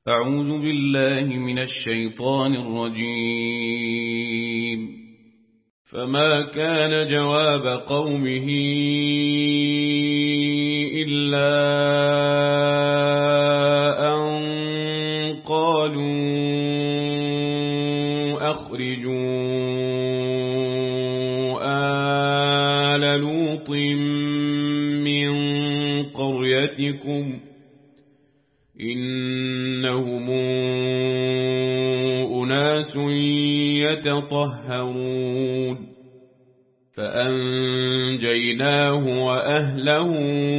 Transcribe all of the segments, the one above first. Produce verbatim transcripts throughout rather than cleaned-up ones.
أعوذ بالله من الشيطان الرجيم. فما كان جواب قومه إلا أن قالوا أخرجوا آل لوط من قريتكم إنهم أناس يتطهرون. فأنجيناه وأهله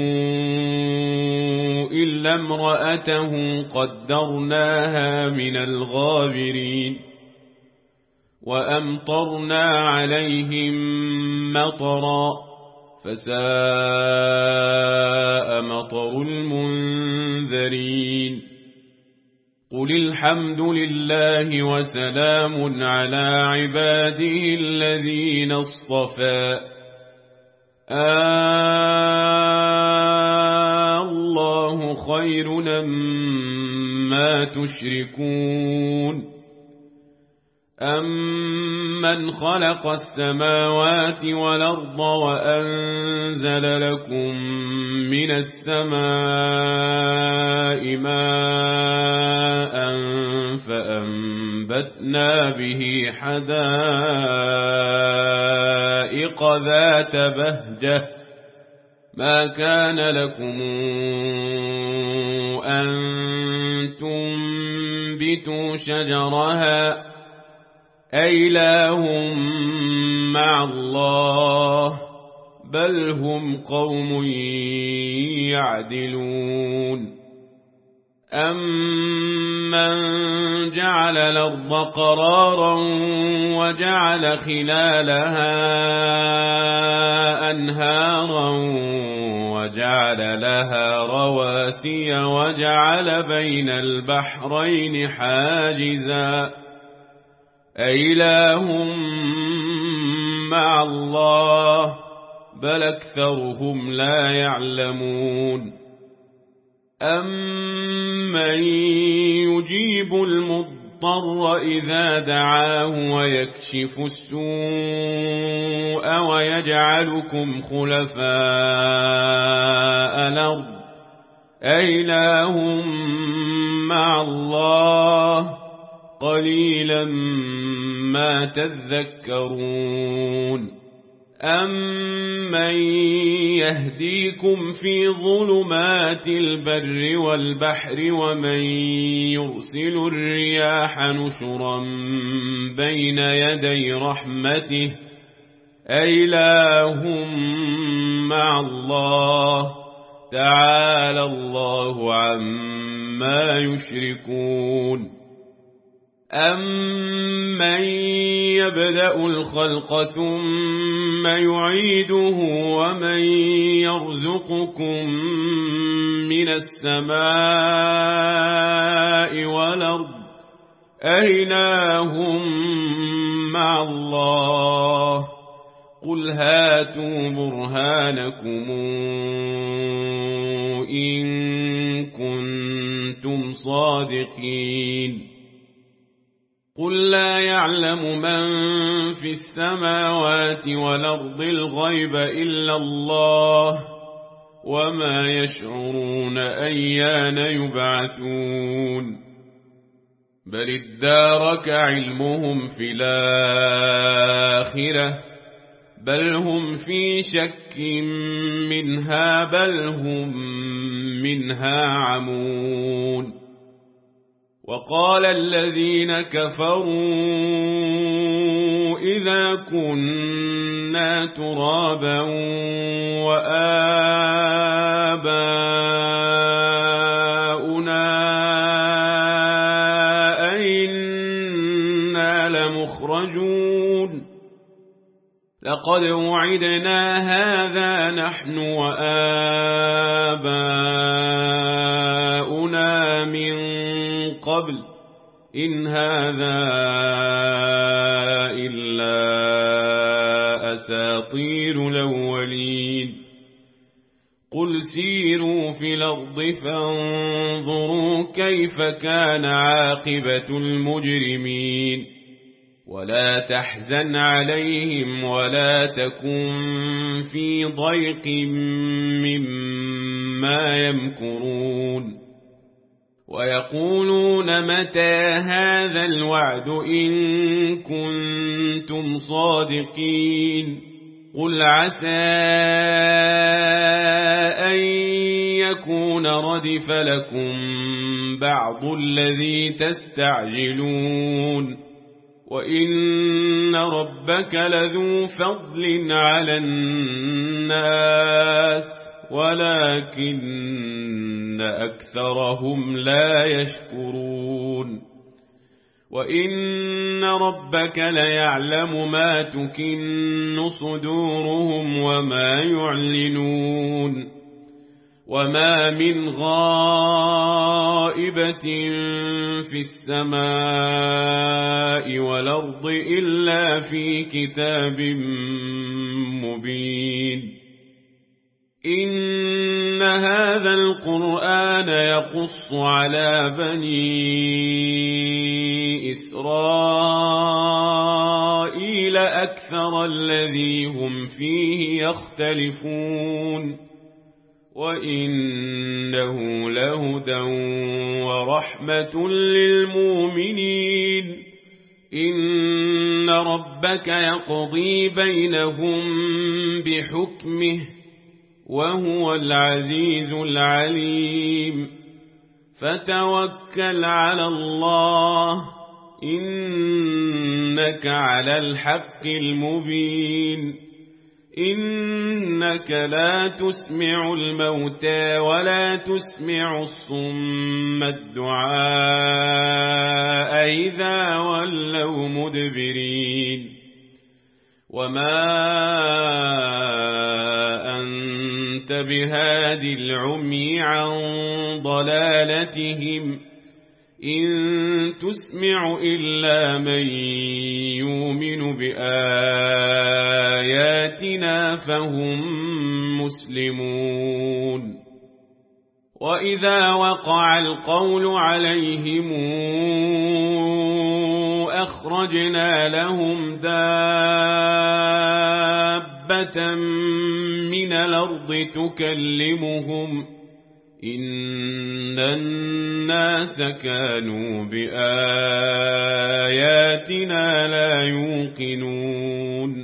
إلا امرأته قدرناها من الغابرين. وأمطرنا عليهم مطرا فساء مطر المنذرين. قل الحمد لله وسلام على عباده الذين اصطفى. الله خير أما تشركون. أمن خلق السماوات والأرض وأنزل لكم من السماء ماء فأنبتنا به حدائق ذات بهجة ما كان لكم أن تنبتوا شجرها أإله مع الله بل هم قوم يعدلون. أمن جعل الأرض قرارا وجعل خلالها أنهارا وجعل لها رواسي وجعل بين البحرين حاجزا أإله مع الله بل أكثرهم لا يعلمون. أمن يجيب المضطر إذا دعاه ويكشف السوء ويجعلكم خلفاء الأرض أإله مع الله قليلا ما تذكرون. أمن يهديكم في ظلمات البر والبحر ومن يرسل الرياح نشرا بين يدي رحمته أإله مع الله تعالى الله عما يشركون. أمن يبدأ الخلق ثم يعيده ومن يرزقكم من السماء والأرض أإله مع الله قل هاتوا برهانكم إن كنتم صادقين. قل لا يعلم من في السماوات والأرض الغيب إلا الله وما يشعرون أيان يبعثون. بل ادارك علمهم في الآخرة بل هم في شك منها بل هم منها عمون. وقال الذين كفروا إذا كنا ترابا وآباؤنا أئنا لمخرجون. لقد وعدنا هذا نحن وآباؤنا من قبل إن هذا إلا أساطير الأولين. قل سيروا في الأرض فانظروا كيف كان عاقبة المجرمين ولا تحزن عليهم ولا تكن في ضيق مما يمكرون ويقولون متى هذا الوعد إن كنتم صادقين قل عسى أن يكون ردف لكم بعض الذي تستعجلون وإن ربك لذو فضل على الناس ولكن أكثرهم لا يشكرون وإن ربك ليعلم ما تكن صدورهم وما يعلنون وما من غائبة في السماء والأرض إلا في كتاب مبين إن هذا القرآن يقص على بني إسرائيل أكثر الذي هم فيه يختلفون وإنه لهدى ورحمة للمؤمنين إن ربك يقضي بينهم بحكمه وهو العزيز العليم فتوكل على الله إنك على الحق المبين إنك لا تسمع الموتى ولا تسمع الصم الدعاء إذا ولوا مدبرين وما أنت بهاد العمي عن ضلالتهم إن تسمع إلا من يؤمن بآياتنا فهم مسلمون وإذا وقع القول عليهم أخرجنا لهم دابة من الأرض تكلمهم إن الناس كانوا بآياتنا لا يوقنون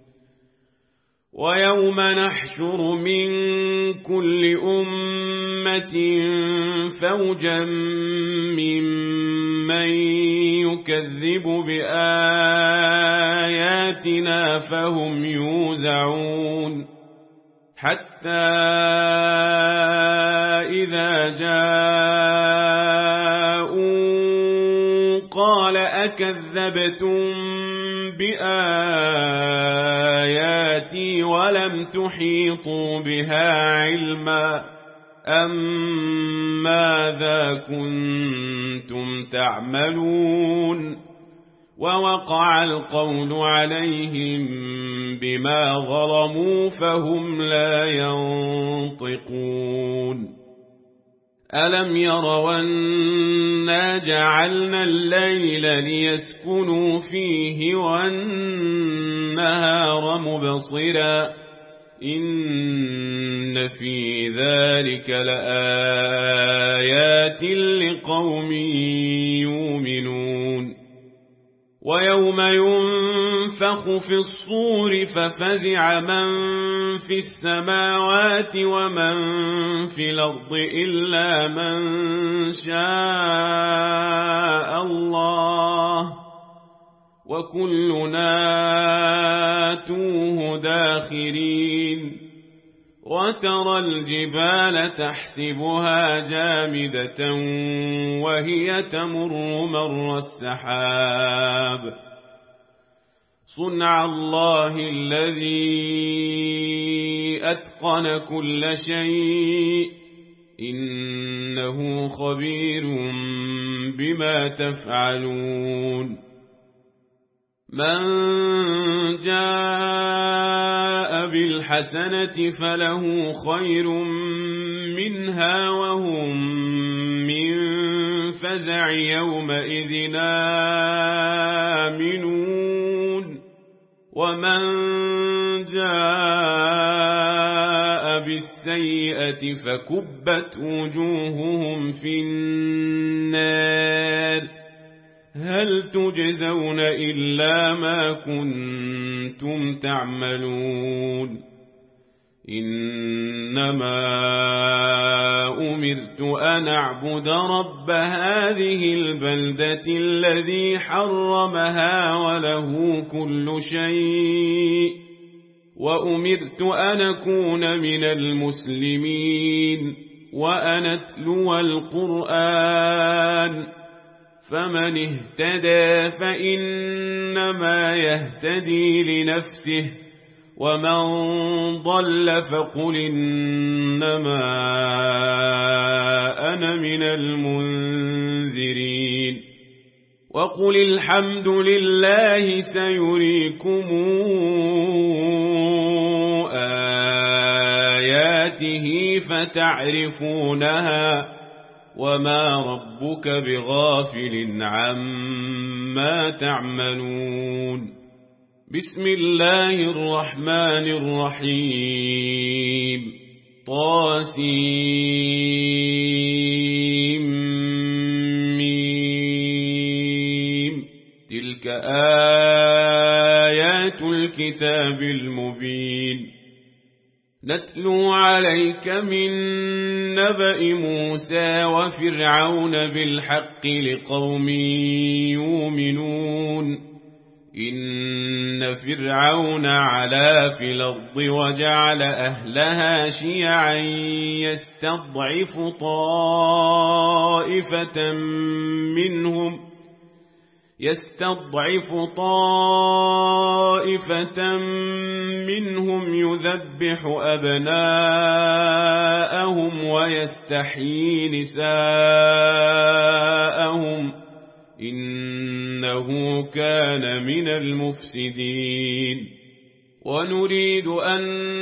ويوم نحشر من كل أمة فوجا ممن يكذب بآياتنا فهم يوزعون حتى إذا جاءوا قال أكذبتم بآياتي ولم تحيطوا بها علما أم ماذا كنتم تعملون ووقع القول عليهم بما ظلموا فهم لا ينطقون ألم يروا أنا جعلنا الليل ليسكنوا فيه والنهار مبصرا إن في ذلك لآيات لقوم يؤمنون ويوم ينفخ في الصور ففزع من في السماوات ومن في الأرض إلا من شاء الله وكلنا آتوه داخرين وترى الجبال تحسبها جامدة وهي تمر مر السحاب صنع الله الذي أتقن كل شيء إنه خبير بما تفعلون من جاء بالحسنة فله خير منها وهم من فزع يومئذ آمنون ومن جاء بالسيئة فكبت وجوههم في النار هل تجزون إلا ما كنتم تعملون إنما أمرت أن أعبد رب هذه البلدة الذي حرمها وله كل شيء وأمرت أن أكون من المسلمين وأن أتلو القرآن فمن اهتدى فإنما يهتدي لنفسه ومن ضل فقل إنما أنا من المنذرين وقل الحمد لله سيريكم آياته فتعرفونها وما ربك بغافل عما تعملون بسم الله الرحمن الرحيم طاسيم تلك آيات الكتاب المبين نتلو عليك من نبأ موسى وفرعون بالحق لقوم يؤمنون إن فرعون علا في الأرض وجعل أهلها شيعا يستضعف طائفة منهم يستضعف طائفة منهم يذبح أبناءهم ويستحيي نساءهم إنه كان من المفسدين ونريد أن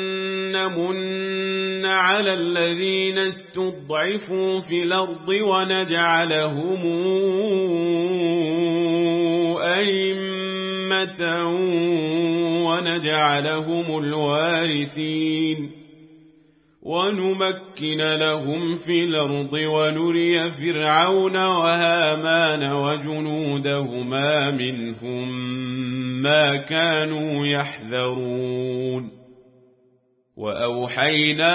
نمن على الذين استضعفوا في الأرض ونجعلهم أئمة ونجعلهم الوارثين ونمكن لهم في الأرض ونري فرعون وهامان وجنودهما منهم ما كانوا يحذرون وأوحينا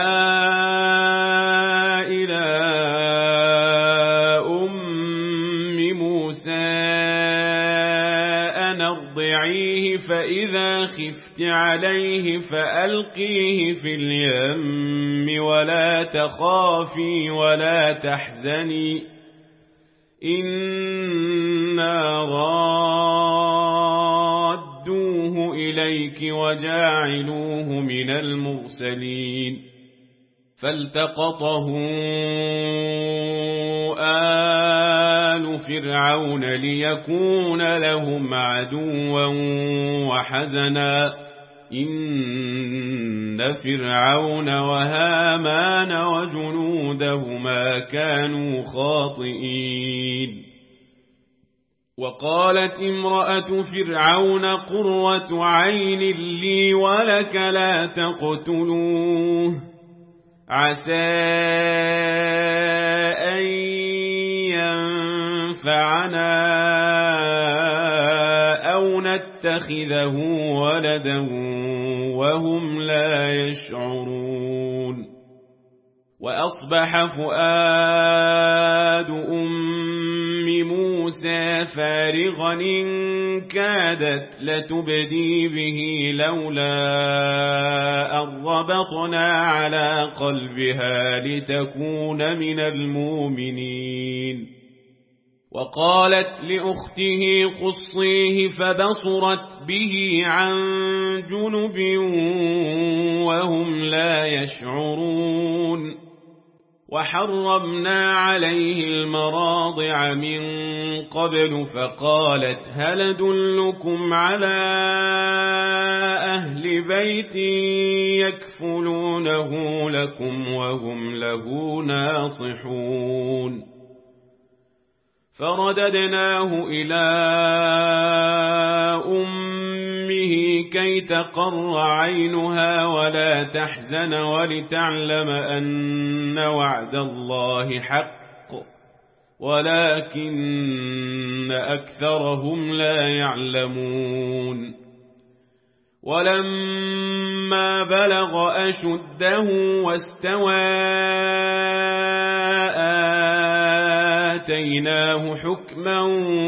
إلى أم موسى أن أرضعيه فإذا خفت عليه فألقيه في اليم ولا تخافي ولا تحزني إنا رادوه إليك وجاعلوه من المرسلين فالتقطه آل فرعون ليكون لهم عدوا وحزنا إن فرعون وهامان وجنودهما كانوا خاطئين وقالت امرأة فرعون قرة عين لي ولك لا تقتلوه عسى أن ينفعنا أو نتخذه ولدا وهم لا يشعرون وأصبح فؤاد أم موسى فارغا إن كادت لتبدي به لولا أن ربطنا على قلبها لتكون من المؤمنين وقالت لأخته قصيه فبصرت به عن جنب وهم لا يشعرون وحرمنا عليه المراضع من قبل فقالت هل أدلكم على أهل بيت يكفلونه لكم وهم له ناصحون فرددناه إلى أمه كي تقر عينها ولا تحزن ولتعلم أن وعد الله حق ولكن أكثرهم لا يعلمون ولما بلغ أشده واستوى آتيناه حكما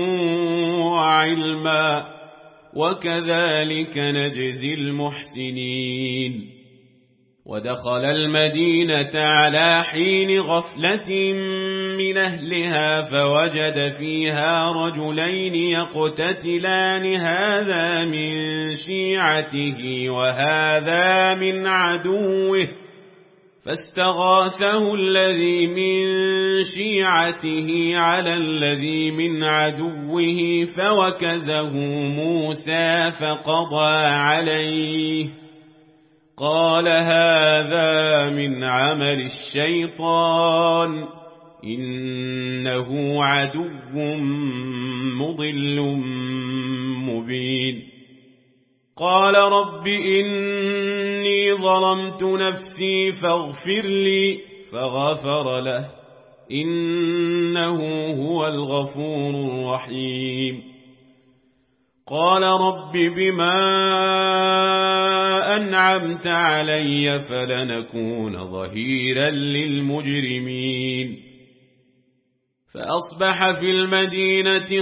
وعلما وكذلك نجزي المحسنين ودخل المدينة على حين غفلة من أهلها فوجد فيها رجلين يقتتلان هذا من شيعته وهذا من عدوه فاستغاثه الذي من شيعته على الذي من عدوه فوكزه موسى فقضى عليه قال هذا من عمل الشيطان إنه عدو مضل مبين قال رب إني ظلمت نفسي فاغفر لي فغفر له إنه هو الغفور الرحيم قال رب بما أنعمت علي فلنكون ظهيرا للمجرمين فأصبح في المدينة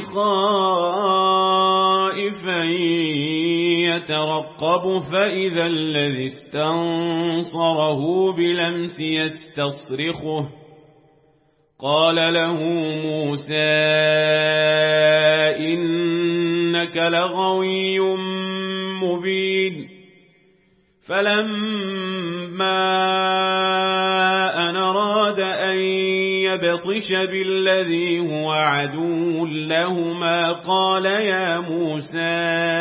خائفا يترقب فإذا الذي استنصره بلمس يستصرخه قال له موسى إنك لغوي مبين فلما أن أراد أن يبطش بالذي هو عدو لهما قال يا موسى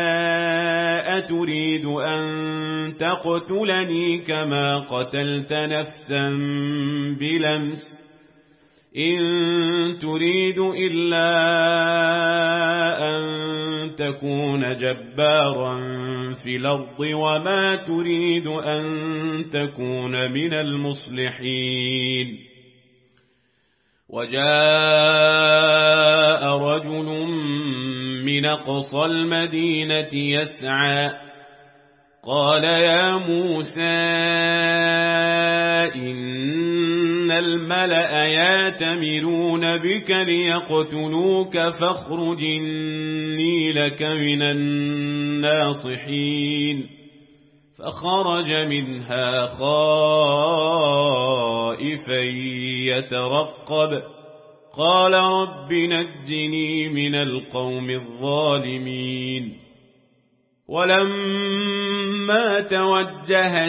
أتريد أن تقتلني كما قتلت نفسا بلمس إن تريد إلا أن تكون جبارا في الأرض وما تريد أن تكون من المصلحين وجاء رجل من أقصى المدينة يسعى قال يا موسى إن الملأ يأتمرون بك ليقتلوك فاخرج إني لك من الناصحين فخرج منها خائفا يترقب قال رب نجني من القوم الظالمين ولما توجه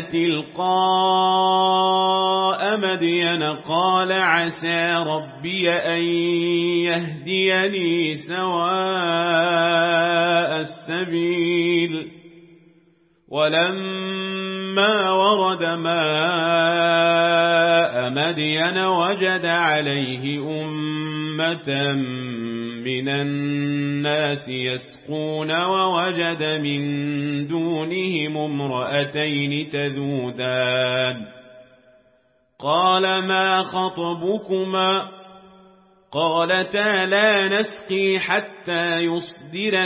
تلقاء مدين قال عسى ربي أن يهديني سواء السبيل ولما ورد ماء مدين وجد عليه أمة من الناس يسقون ووجد من دونهم امرأتين تذودان قال ما خطبكما قالتا لا نسقي حتى يصدر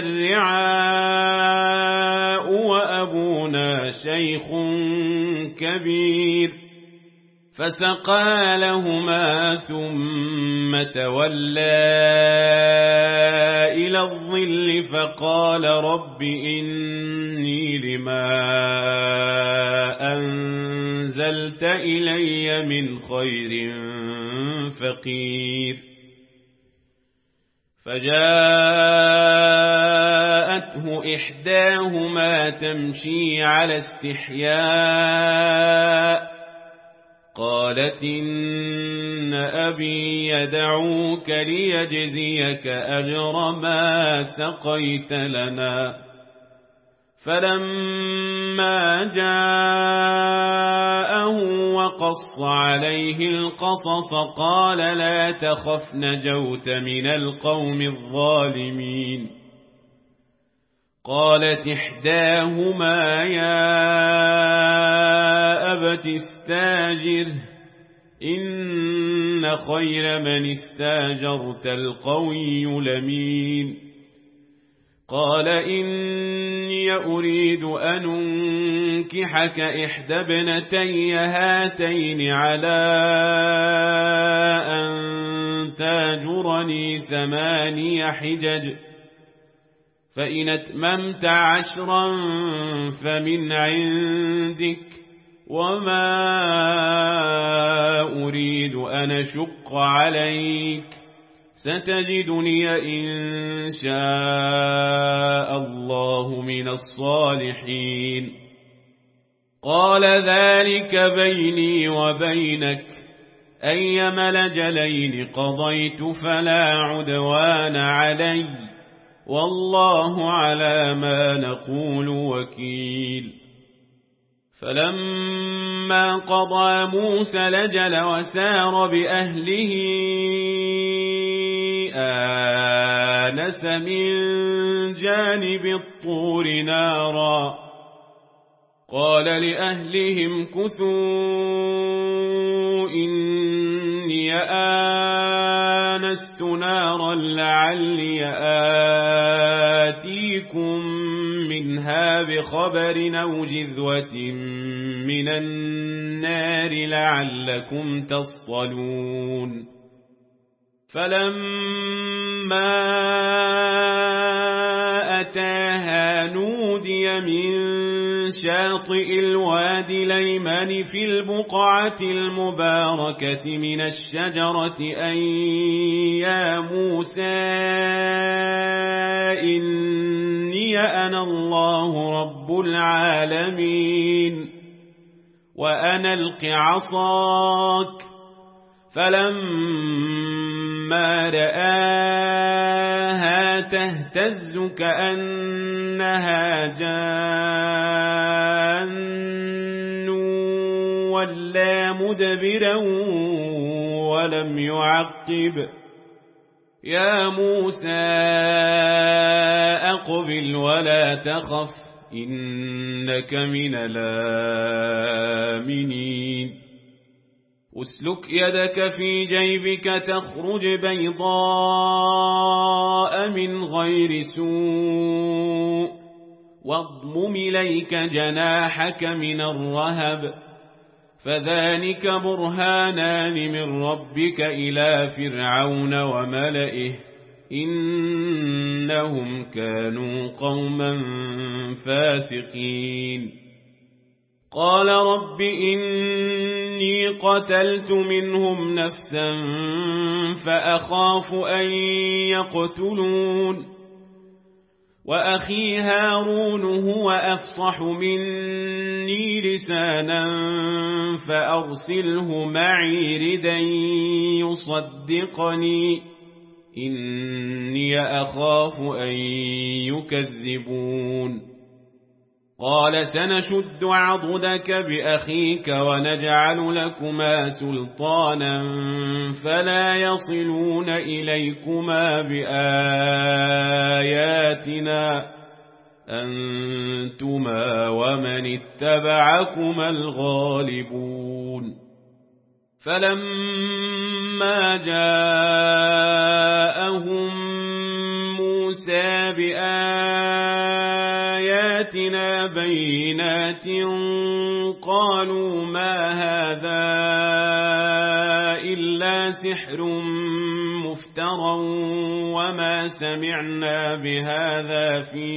الرعاء وأبونا شيخ كبير فسقى لهما ثم تولى إلى الظل فقال رب إني لما أنزلت إلي من خير فقير فجاءته إحداهما تمشي على استحياء قالت إن أبي يدعوك ليجزيك أجر ما سقيت لنا. فلما جاءه وقص عليه القصص قال لا تخف نجوت من القوم الظالمين. قالت إحداهما يا أبت استاجره إن خير من استاجرت القوي الأمين. قال إني أريد أن أنكحك إحدى ابنتي هاتين على أن تاجرني ثماني حجج فإن أتممت عشرا فمن عندك وما أريد أن أشق عليك ستجدني إن شاء الله من الصالحين. قال ذلك بيني وبينك أيما الأجلين قضيت فلا عدوان علي والله على ما نقول وكيل. فلما قضى موسى الأجل وسار بأهله آنس من جانب الطور نارا قال لأهلهم كثوا إني آنست نارا لعلي آتيكم منها بخبر أو جذوة من النار لعلكم تصطلون. فلما أتاها نودي من شاطئ الوادي الأيمن في البقعة المباركة من الشجرة أن يا موسى إني أنا الله رب العالمين وأنا ألق عصاك. فلما رآها تهتز كأنها جان ولا مدبرا ولم يعقب. يا موسى أقبل ولا تخف إنك من الآمنين. أسلك يدك في جيبك تخرج بيضاء من غير سوء واضمم إليك جناحك من الرهب فذلك برهانان من ربك إلى فرعون وملئه إنهم كانوا قوما فاسقين. قال رب إني قتلت منهم نفسا فأخاف أن يقتلون وأخي هارون هو أفصح مني لسانا فأرسله معي ردا يصدقني إني أخاف أن يكذبون. قال سنشد عضدك بأخيك ونجعل لكما سلطانا فلا يصلون إليكما بآياتنا أنتما ومن اتبعكما الغالبون. فلما جاءهم موسى بآياتنا بينات قالوا ما هذا إلا سحر مفترى وما سمعنا بهذا في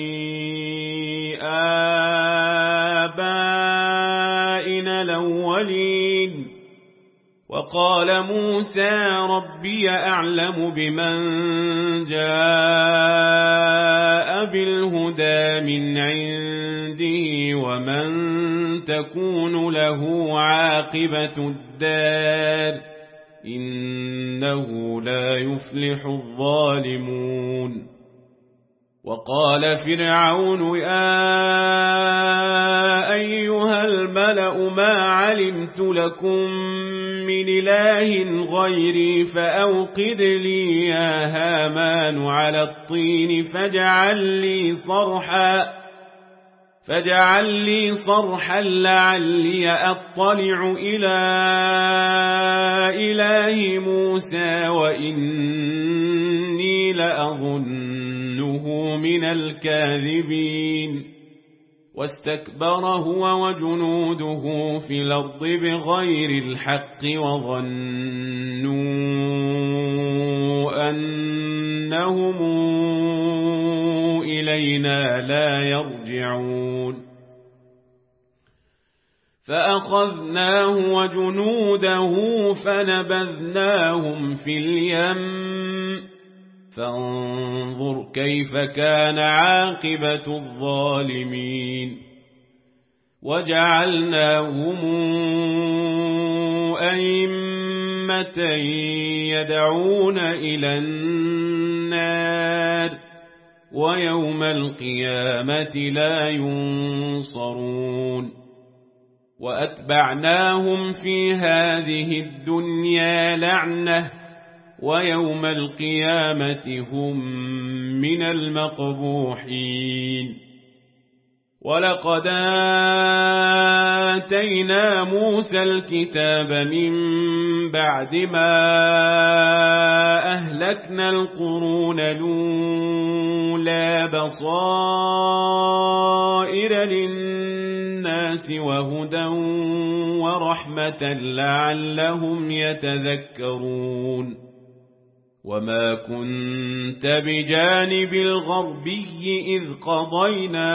آبائنا الأولين. وقال موسى ربي أعلم بمن جاء بالهدى من عنده ومن تكون له عاقبة الدار إنه لا يفلح الظالمون. وقال فرعون يا أيها الملأ ما علمت لكم من إله غيري فأوقد لي يا هامان على الطين فاجعل لي صرحا فاجعل لي صرحا لعلي أطلع إلى إله موسى وإني لأظنه من الكاذبين. واستكبر هو وجنوده في الأرض بغير الحق وظنوا أنهم إلينا لا يرجعون. فأخذناه وجنوده فنبذناهم في اليم فانظر كيف كان عاقبة الظالمين. وجعلناهم أئمة يدعون إلى النار ويوم القيامة لا ينصرون. وأتبعناهم في هذه الدنيا لعنة ويوم القيامة هم من المقبوحين. ولقد آتينا موسى الكتاب من بعد ما أهلكنا القرون الأولى بصائر للناس وهدى ورحمة لعلهم يتذكرون. وما كنت بجانب الغربي إذ قضينا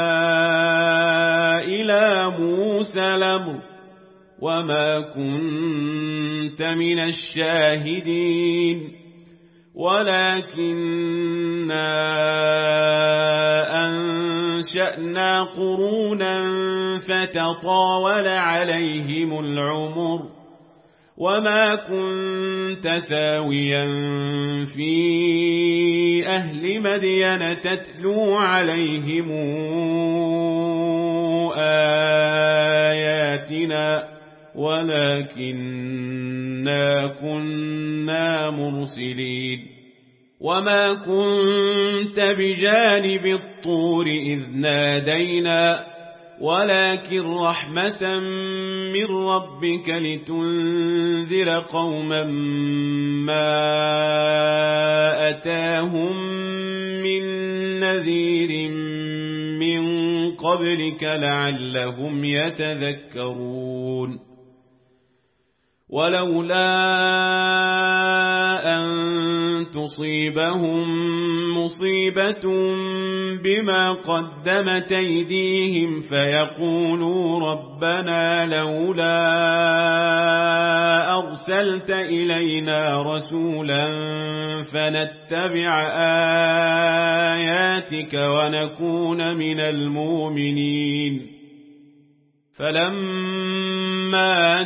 إلى موسى الأمر وما كنت من الشاهدين ولكننا أنشأنا قرونا فتطاول عليهم العمر وما كنت ثاويا في أهل مدين تتلو عليهم آياتنا ولكننا كنا مرسلين. وما كنت بجانب الطور إذ نادينا ولكن رحمة من ربك لتنذر قوما ما أتاهم من نذير من قبلك لعلهم يتذكرون. ولولا أن تصيبهم مصيبة بما قدمت أيديهم فيقولوا ربنا لولا أرسلت إلينا رسولا فنتبع آياتك ونكون من المؤمنين. فلما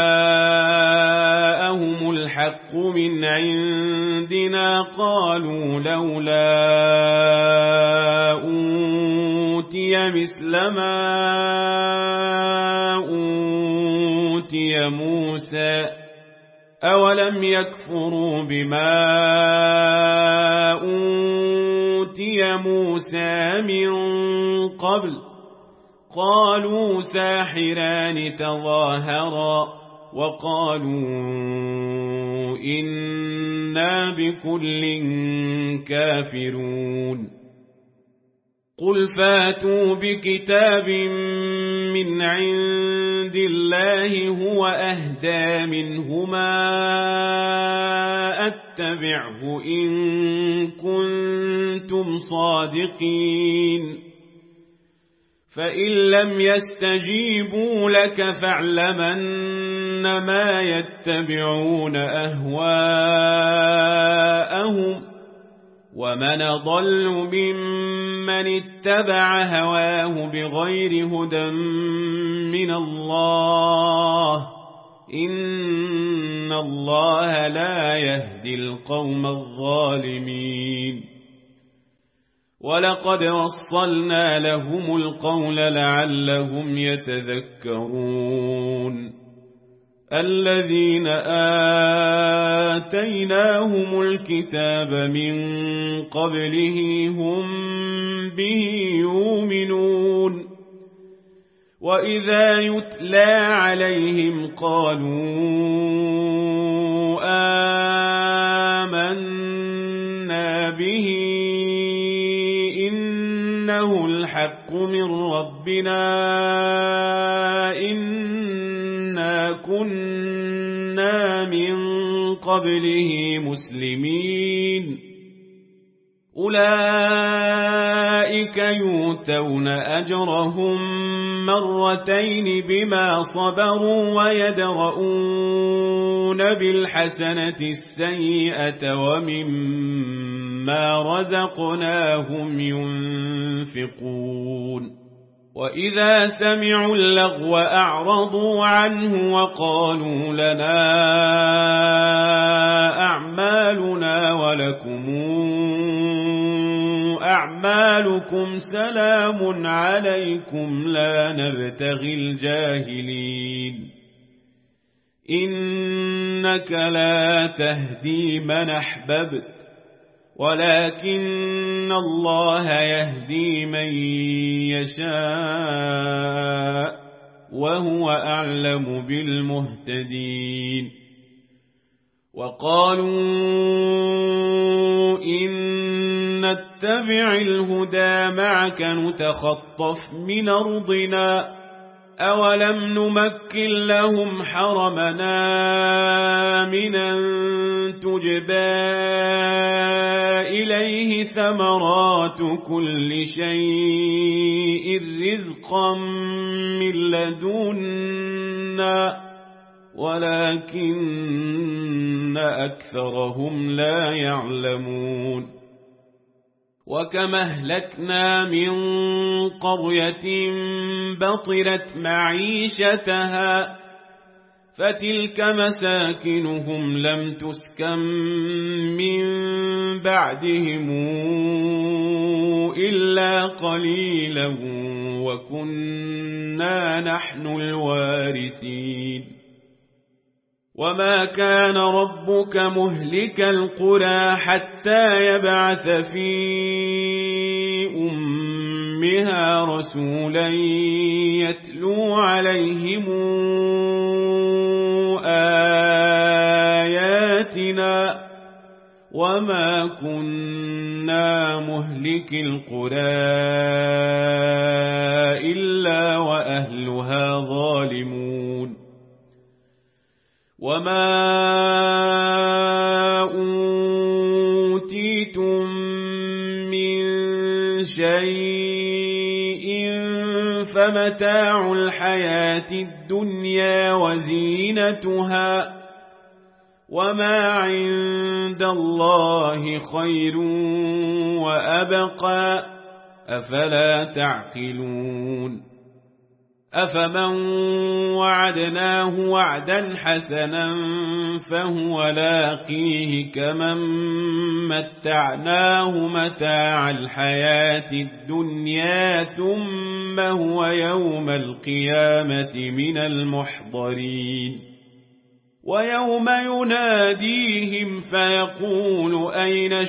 جاءهم الحق من عندنا قالوا لولا أوتي مثل ما أوتي موسى أولم يكفروا بما أوتي موسى من قبل قالوا ساحران تظاهرا وقالوا إنا بكل كافرون. قل فاتوا بكتاب من عند الله هو أهدى منهما أتبعه إن كنتم صادقين. فإن لم يستجيبوا لك فاعلم أنما يتبعون أهواءهم ومن ضل ممن اتبع هواه بغير هدى من الله إن الله لا يهدي القوم الظالمين ولقد وصلنا لهم القول لعلهم يتذكرون الذين آتيناهم الكتاب من قبله هم به يؤمنون وإذا يتلى عليهم قالوا آمنا به إنه الحق من ربنا إنا كنا من قبله مسلمين أولئك يؤتون أجرهم مرتين بما صبروا ويدرؤون بالحسنة السيئة ومما رزقناهم ينفقون وإذا سمعوا اللغو أعرضوا عنه وقالوا لنا أعمالنا ولكم أعمالكم سلام عليكم لا نبتغي الجاهلين إنك لا تهدي من أحببت ولكن الله يهدي من يشاء وهو أعلم بالمهتدين وقالوا إن نتبع الهدى معك نتخطف من أرضنا أولم نمكن لهم حرمنا آمنا تجبى إليه ثمرات كل شيء رزقا من لدنا ولكن أكثرهم لا يعلمون وكما أهلكنا من قرية بطرت معيشتها فتلك مساكنهم لم تسكن من بعدهم إلا قليلا وكنا نحن الوارثين وما كان ربك مهلك القرى حتى يبعث في أمها رسولا يتلو عليهم آياتنا وما كنا مهلك القرى إلا وأهلها ظالمون وما أوتيتم من شيء فمتاع الحياة الدنيا وزينتها وما عند الله خير وأبقى أفلا تعقلون أفمن وعدناه وعدا حسنا فهو لاقيه كمن متعناه متاع الحياة الدنيا ثم هو يوم القيامة من المحضرين ويوم يناديهم فيقول أين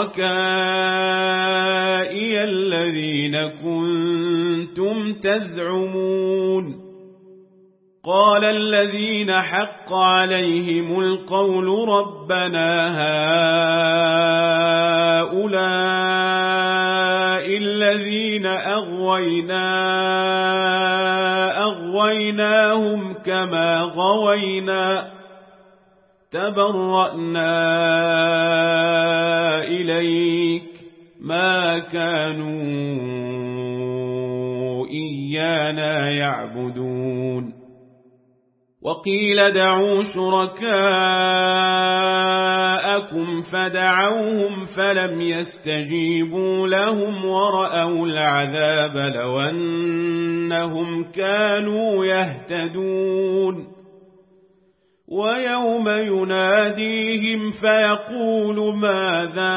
شركائي الذين كنتم تزعمون قال الذين حق عليهم القول ربنا هؤلاء الذين أغوينا أغويناهم كما غوينا تبرأنا إليك ما كانوا إيانا يعبدون وقيل دعوا شركاءكم فدعوهم فلم يستجيبوا لهم ورأوا العذاب لو أنهم كانوا يهتدون ويوم يناديهم فيقول ماذا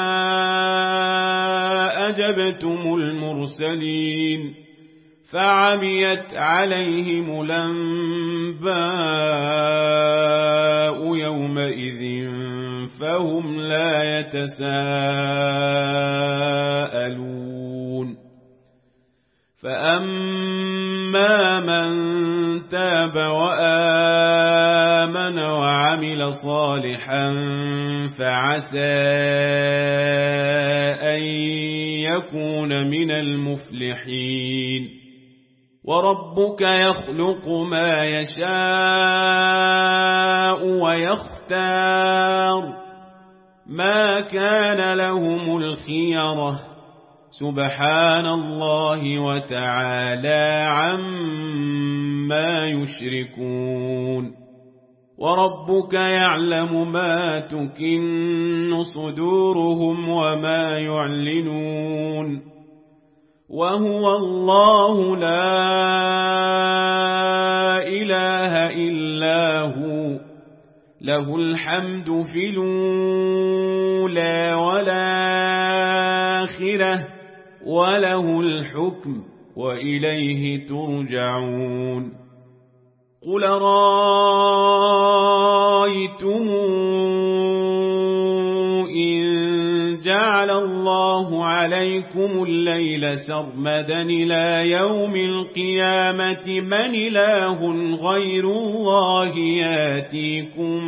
أجبتم المرسلين فعميت عليهم الأنباء يومئذ فهم لا يتساءلون فأما من تاب وآمن وعمل صالحا فعسى أن يكون من المفلحين وربك يخلق ما يشاء ويختار ما كان لهم الخيرة سبحان الله وتعالى عما يشركون وربك يعلم ما تكن صدورهم وما يعلنون وهو الله لا إله إلا هو له الحمد في الأولى والآخرة وله الحكم وإليه ترجعون قل رأيتم إن جعل الله عليكم الليل سرمدا إلى يوم القيامة من إله غير الله ياتيكم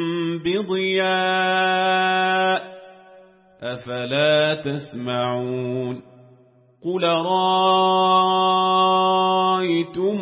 بضياء أفلا تسمعون قل رأيتم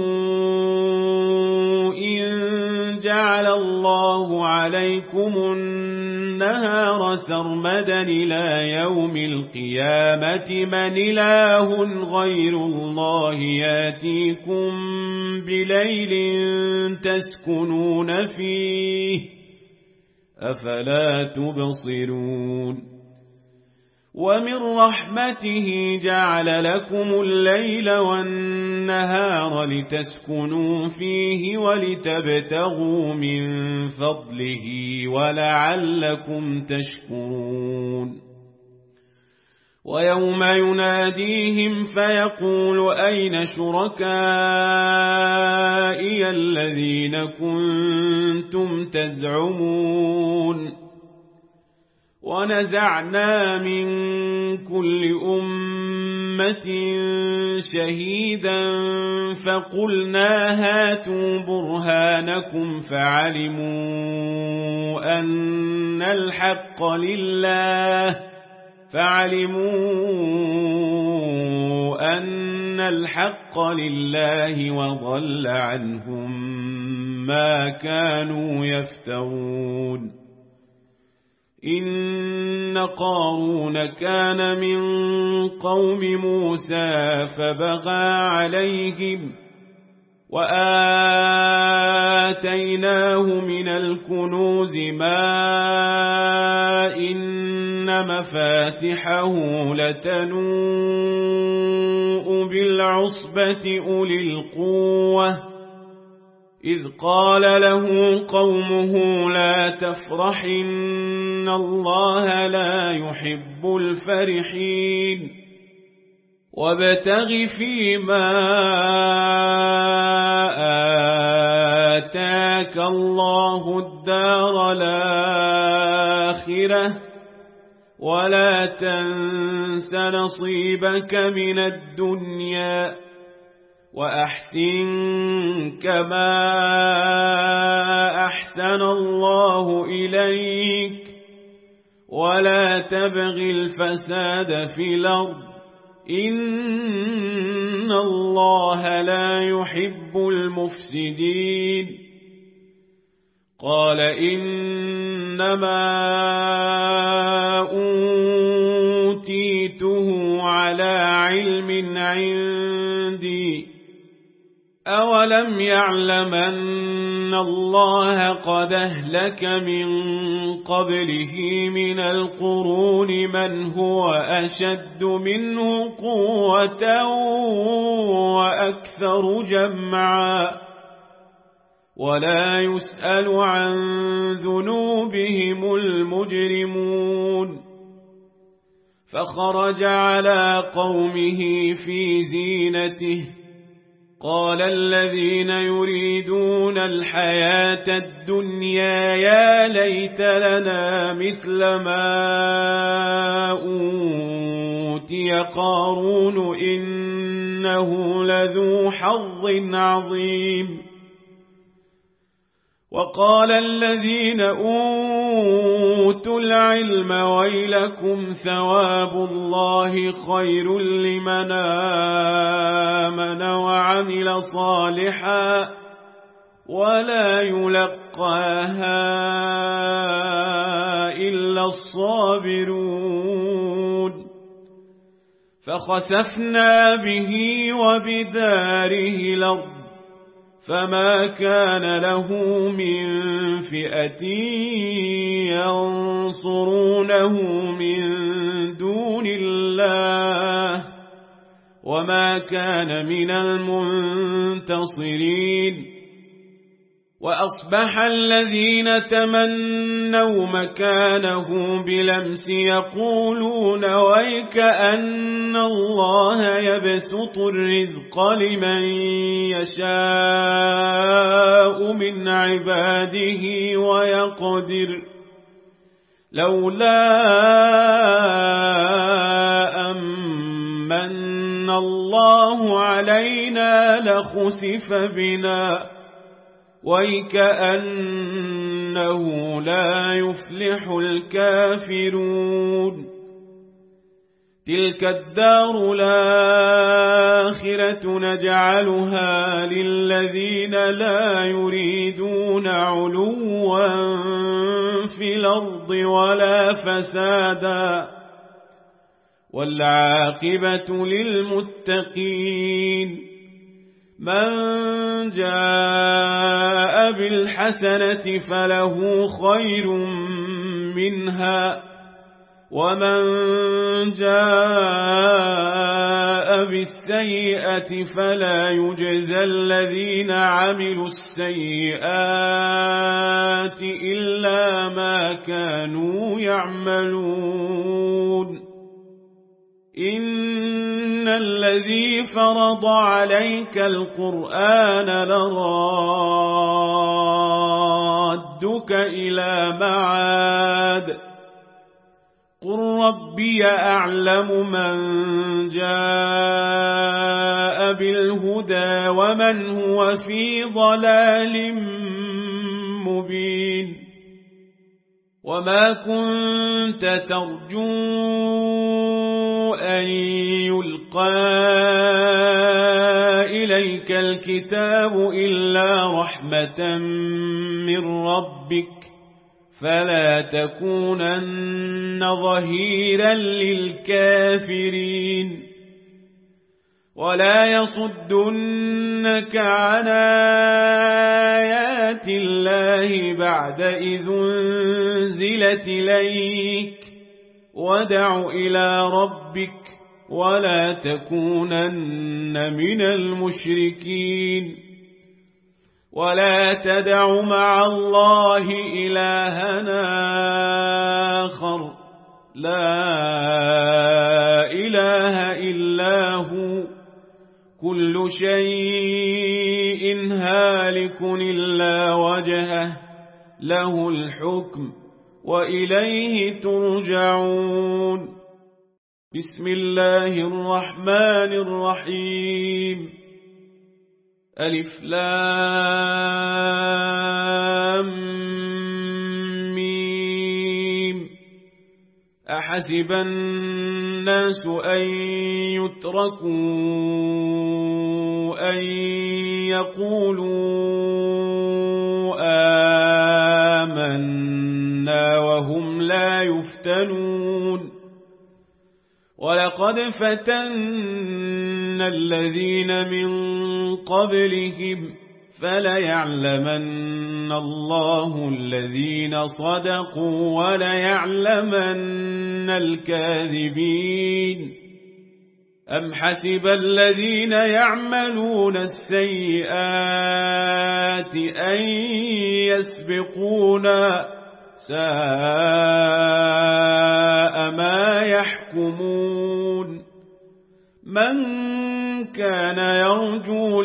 إن جعل الله عليكم النهار سرمدا إلى يوم القيامة من إله غير الله ياتيكم بليل تسكنون فيه أفلا تبصرون ومن رحمته جعل لكم الليل والنهار لتسكنوا فيه ولتبتغوا من فضله ولعلكم تشكرون ويوم يناديهم فيقول أين شركائي الذين كنتم تزعمون ونزعنا من كل أمة شهيدا فقلنا هاتوا برهانكم فعلموا أن الحق لله فعلموا أن الحق لله وضل عنهم ما كانوا يفترون إن قارون كان من قوم موسى فبغى عليهم وآتيناه من الكنوز ما إن مفاتحه لتنوء بالعصبة أولي القوة إذ قال له قومه لا تفرح إن الله لا يحب الفرحين وابتغ فيما آتاك الله الدار الآخرة ولا تنس نصيبك من الدنيا وأحسن كما أحسن الله إليك ولا تبغ الفساد في الأرض إن الله لا يحب المفسدين قال إنما أوتيته على علم عندي أولم يعلم أن الله قد أهلك من قبله من القرون من هو أشد منه قوة وأكثر جمعا ولا يسأل عن ذنوبهم المجرمون فخرج على قومه في زينته قال الذين يريدون الحياة الدنيا يا ليت لنا مثل ما أوتي قارون إنه لذو حظ عظيم وقال الذين أوتوا العلم ويلكم ثواب الله خير لمن آمن وعمل صالحا ولا يلقاها إلا الصابرون فخسفنا به وبداره الأرض فما كان له من فئة ينصرونه من دون الله وما كان من المنتصرين وأصبح الذين تمنوا مكانه بلمس يقولون ويك أن الله يبسط الرزق لمن يشاء من عباده ويقدر لولا أمن الله علينا لخسف بنا ويكأنه لا يفلح الكافرون تلك الدار الآخرة نجعلها للذين لا يريدون علوا في الأرض ولا فسادا والعاقبة للمتقين من جاء بالحسنة فله خير منها ومن جاء بالسيئة فلا يجزى الذين عملوا السيئات إلا ما كانوا يعملون إن الذي فرض عليك القرآن لرادك إلى معاد قل ربي أعلم من جاء بالهدى ومن هو في ضلال مبين وما كنت ترجو أن يلقى إليك الكتاب إلا رحمة من ربك فلا تكونن ظهيرا للكافرين ولا يصدنك عن آيات الله بعد إذ أنزلت إليك ودع إلى ربك ولا تكونن من المشركين ولا تدع مع الله إلهنا آخر لا إله إلا هو كل شيء هالك إلا وجهه له الحكم وإليه ترجعون بسم الله الرحمن الرحيم ألف لام ميم أحسب الناس أن يتركوا أن يقولوا آمنا وهم لا يفتنون ولقد فتنا الذين من قبلهم فليعلمن الله الذين صدقوا وليعلمن الكاذبين أم حسب الذين يعملون السيئات أن يسبقونا ساء ما يحكمون من كان يرجو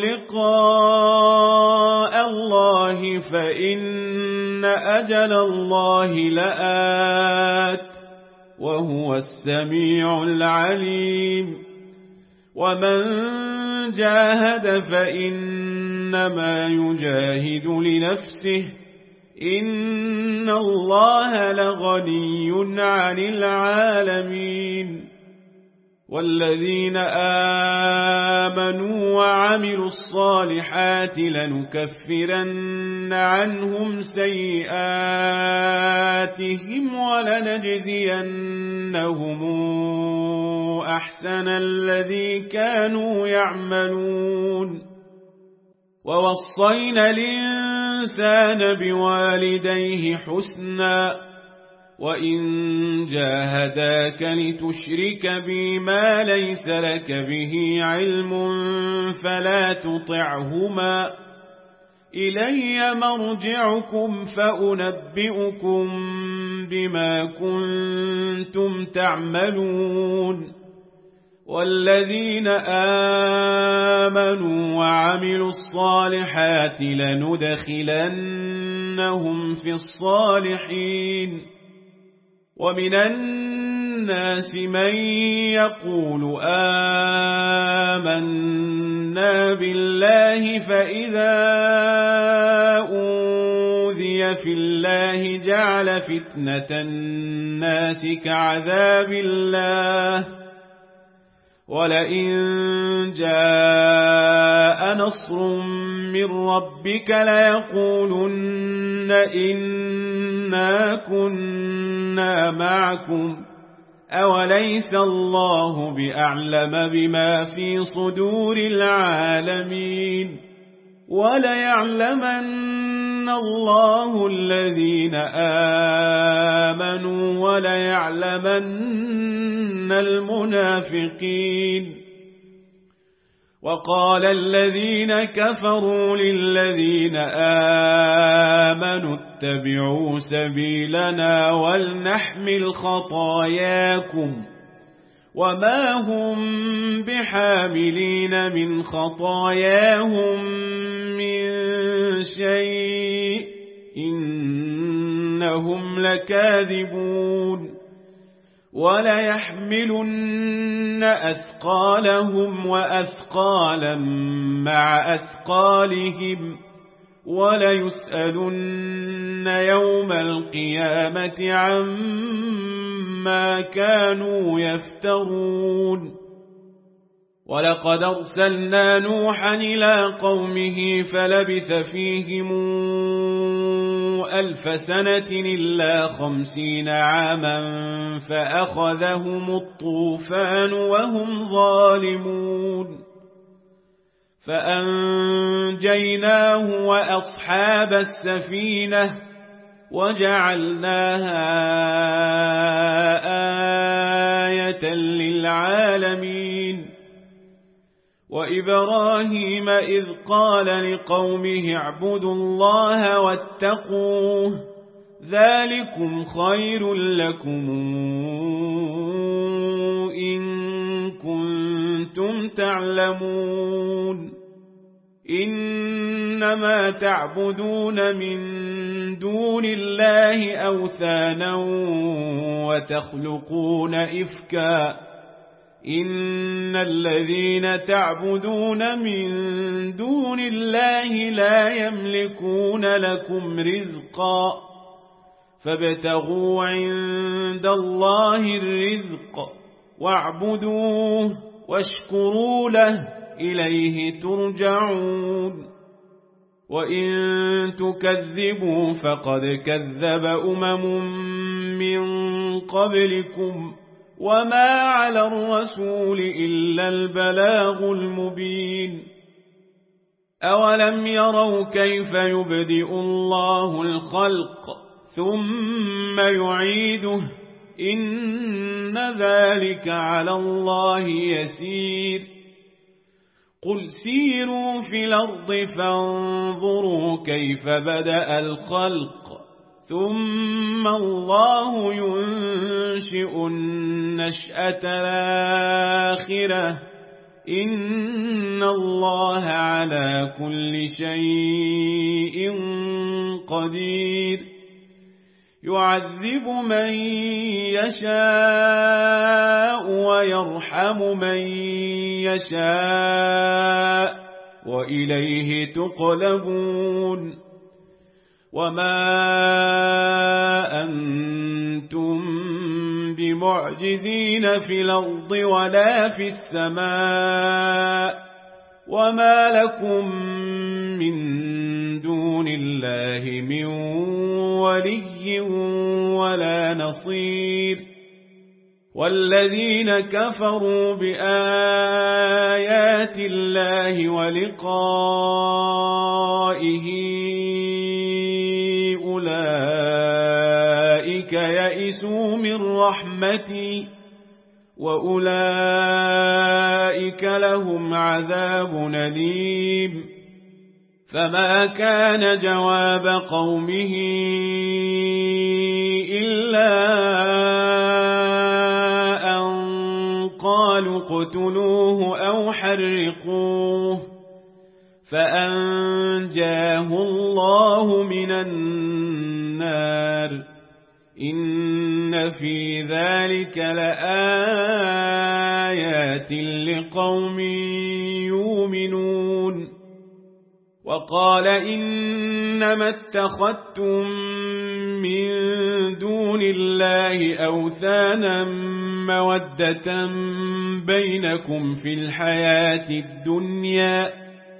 لقاء الله فإن أجل الله لآت وهو السميع العليم ومن جاهد فإنما يجاهد لنفسه إن الله لغني عن العالمين والذين آمنوا وعملوا الصالحات لنكفرن عنهم سيئاتهم ولنجزينهم أحسن الذي كانوا يعملون ووصينا الإنسان بوالديه حسنا وإن جاهداك لتشرك بي ما ليس لك به علم فلا تطعهما إلي مرجعكم فأنبئكم بما كنتم تعملون والذين آمنوا وعملوا الصالحات لندخلنهم في الصالحين ومن الناس من يقول آمنا بالله فإذا أوذي في الله جعل فتنة الناس كعذاب الله ولئن جاء نصر من ربك ليقولن إنا كنا معكم أوليس الله بأعلم بما في صدور العالمين وليعلمن الله الذين آمنوا وليعلمن المنافقين وقال الذين كفروا للذين آمنوا اتبعوا سبيلنا ولنحمل خطاياكم وما هم بحاملين من خطاياهم من شيء إنهم لكاذبون وليحملن أثقالهم وأثقالا مع أثقالهم وليسألن يوم القيامة عما كانوا يفترون ولقد أرسلنا نوحا إلى قومه فلبث فيهم ألف سنة إلا خمسين عاما فأخذهم الطوفان وهم ظالمون فأنجيناه وأصحاب السفينة وجعلناها آية للعالمين وإبراهيم إذ قال لقومه اعبدوا الله واتقوه ذلكم خير لكم إن كنتم تعلمون إنما تعبدون من دون الله أوثانا وتخلقون إفكا إن الذين تعبدون من دون الله لا يملكون لكم رزقا فابتغوا عند الله الرزق واعبدوه واشكروا له إليه ترجعون وإن تكذبوا فقد كذب أمم من قبلكم وما على الرسول إلا البلاغ المبين أولم يروا كيف يبدئ الله الخلق ثم يعيده إن ذلك على الله يسير قل سيروا في الأرض فانظروا كيف بدأ الخلق ثم الله ينشئ النشأة الآخرة إن الله على كل شيء قدير يعذب من يشاء ويرحم من يشاء وإليه تقلبون وما أنتم بمعجزين في الأرض ولا في السماء وما لكم من دون الله من ولي ولا نصير والذين كفروا بآيات الله ولقائه أولئك يئسوا من رحمتي وأولئك لهم عذاب أليم فما كان جواب قومه إلا أن قالوا اقتلوه أو حرقوه فأنجاه الله من النار إن في ذلك لآيات لقوم يؤمنون وقال إنما اتخذتم من دون الله أوثانا مودة بينكم في الحياة الدنيا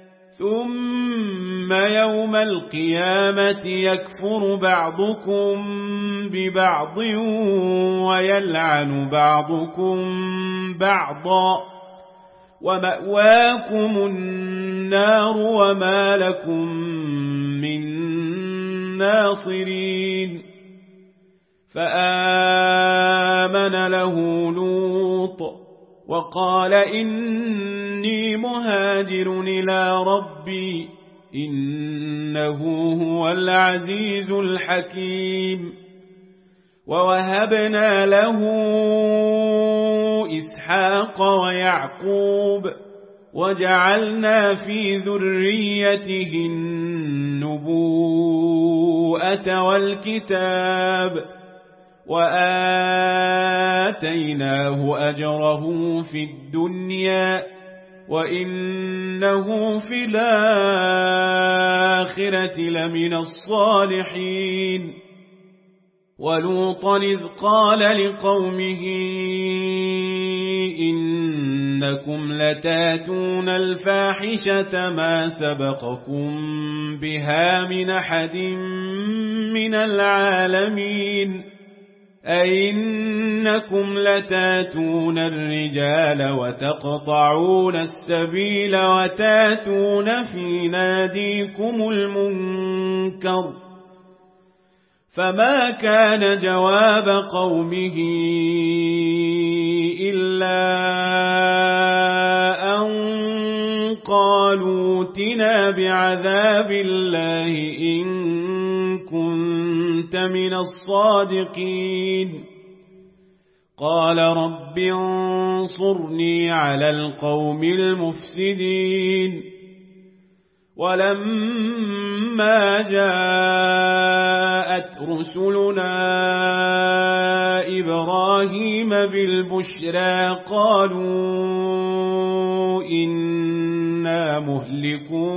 ثم يوم القيامة يكفر بعضكم ببعض ويلعن بعضكم بعضا ومأواكم النار وما لكم من ناصرين فآمن له لوط وقال إني مهاجر إلى ربي إنه هو العزيز الحكيم ووهبنا له إسحاق ويعقوب وجعلنا في ذريته النبوءة والكتاب وآتيناه أجره في الدنيا وإنه في الآخرة لمن الصالحين ولوطا إذ قال لقومه إنكم لتاتون الفاحشة ما سبقكم بها من أحد من العالمين أئنكم لتاتون الرجال وتقطعون السبيل وتاتون في ناديكم المنكر فما كان جواب قومه إلا أن قالوا ائتنا بعذاب الله إن كنت من الصادقين قال رب انصرني على القوم المفسدين ولما جاءت رسلنا إبراهيم بالبشرى قالوا إنا مهلكو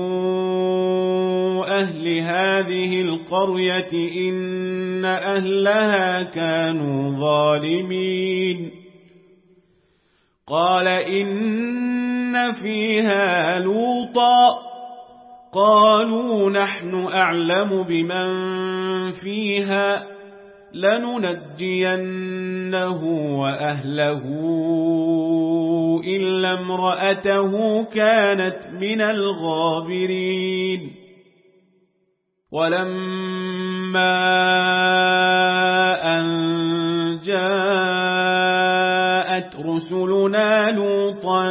أهل هذه القرية إن أهلها كانوا ظالمين قال إن فيها لوطا قالوا نحن أعلم بمن فيها لننجينه وأهله إلا امرأته كانت من الغابرين ولما أن جاء رسلنا لوطا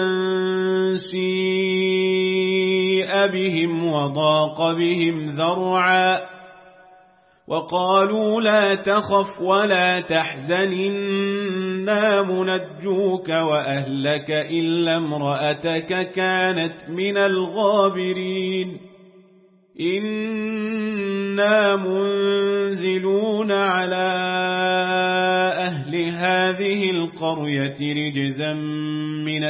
سيء بهم وضاق بهم ذرعا وقالوا لا تخف ولا تحزن إنا منجوك وأهلك إلا امرأتك كانت من الغابرين إنا منزلون على أهل هذه القرية رجزا من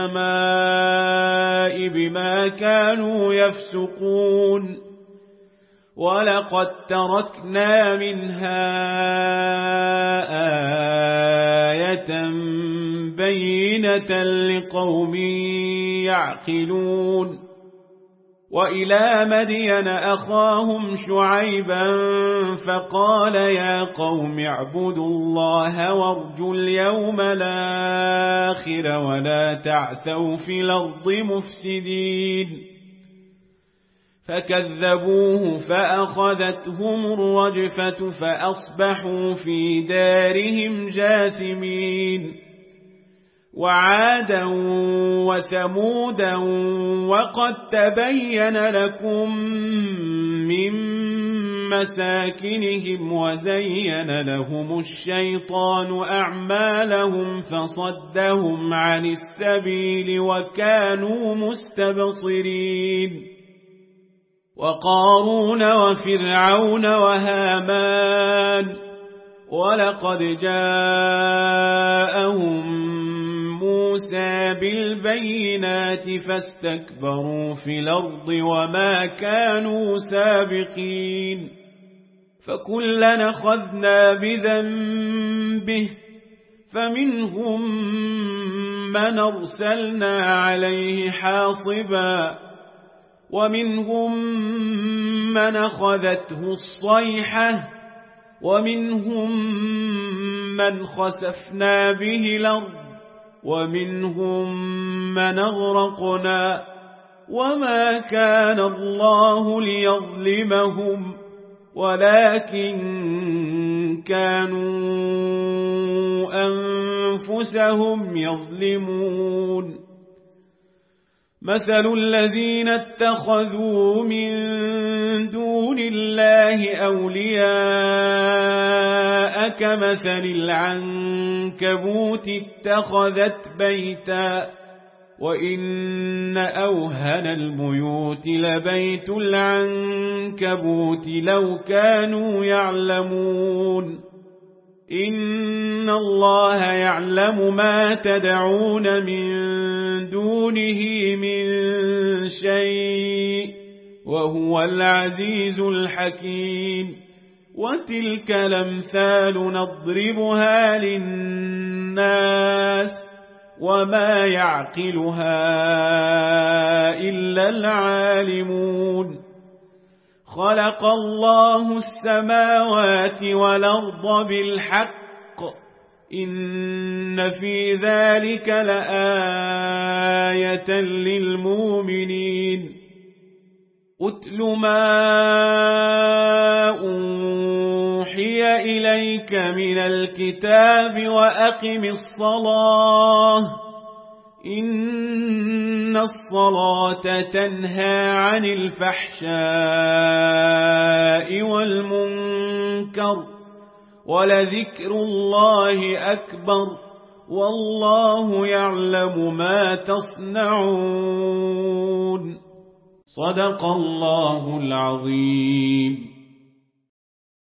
السماء بما كانوا يفسقون ولقد تركنا منها آية بينة لقوم يعقلون وإلى مدين أخاهم شعيبا فقال يا قوم اعبدوا الله وارجوا اليوم الآخر ولا تعثوا في الأرض مفسدين فكذبوه فأخذتهم الرجفة فأصبحوا في دارهم جاثمين وعادا وثمودا وقد تبين لكم من مساكنهم وزين لهم الشيطان أعمالهم فصدهم عن السبيل وكانوا مستبصرين وقارون وفرعون وهامان ولقد جاءهم موسى بالبينات فاستكبروا في الأرض وما كانوا سابقين فكلنا أخذنا بذنبه فمنهم من أرسلنا عليه حاصبا ومنهم من أخذته الصيحة ومنهم من خسفنا به الأرض ومنهم من أغرقنا وما كان الله ليظلمهم ولكن كانوا أنفسهم يظلمون مثل الذين اتخذوا من دون الله أولياء كمثل العنكبوت اتخذت بيتا وإن أوهن البيوت لبيت العنكبوت لو كانوا يعلمون إن الله يعلم ما تدعون من دونه من شيء وهو العزيز الحكيم وتلك الأمثال نضربها للناس وما يعقلها إلا العالمون خلق الله السماوات والأرض بالحق إن في ذلك لآية للمؤمنين أتل ما أوحي إليك من الكتاب وأقم الصلاة إن الصلاة تنهى عن الفحشاء والمنكر ولذكر الله أكبر والله يعلم ما تصنعون صدق الله العظيم.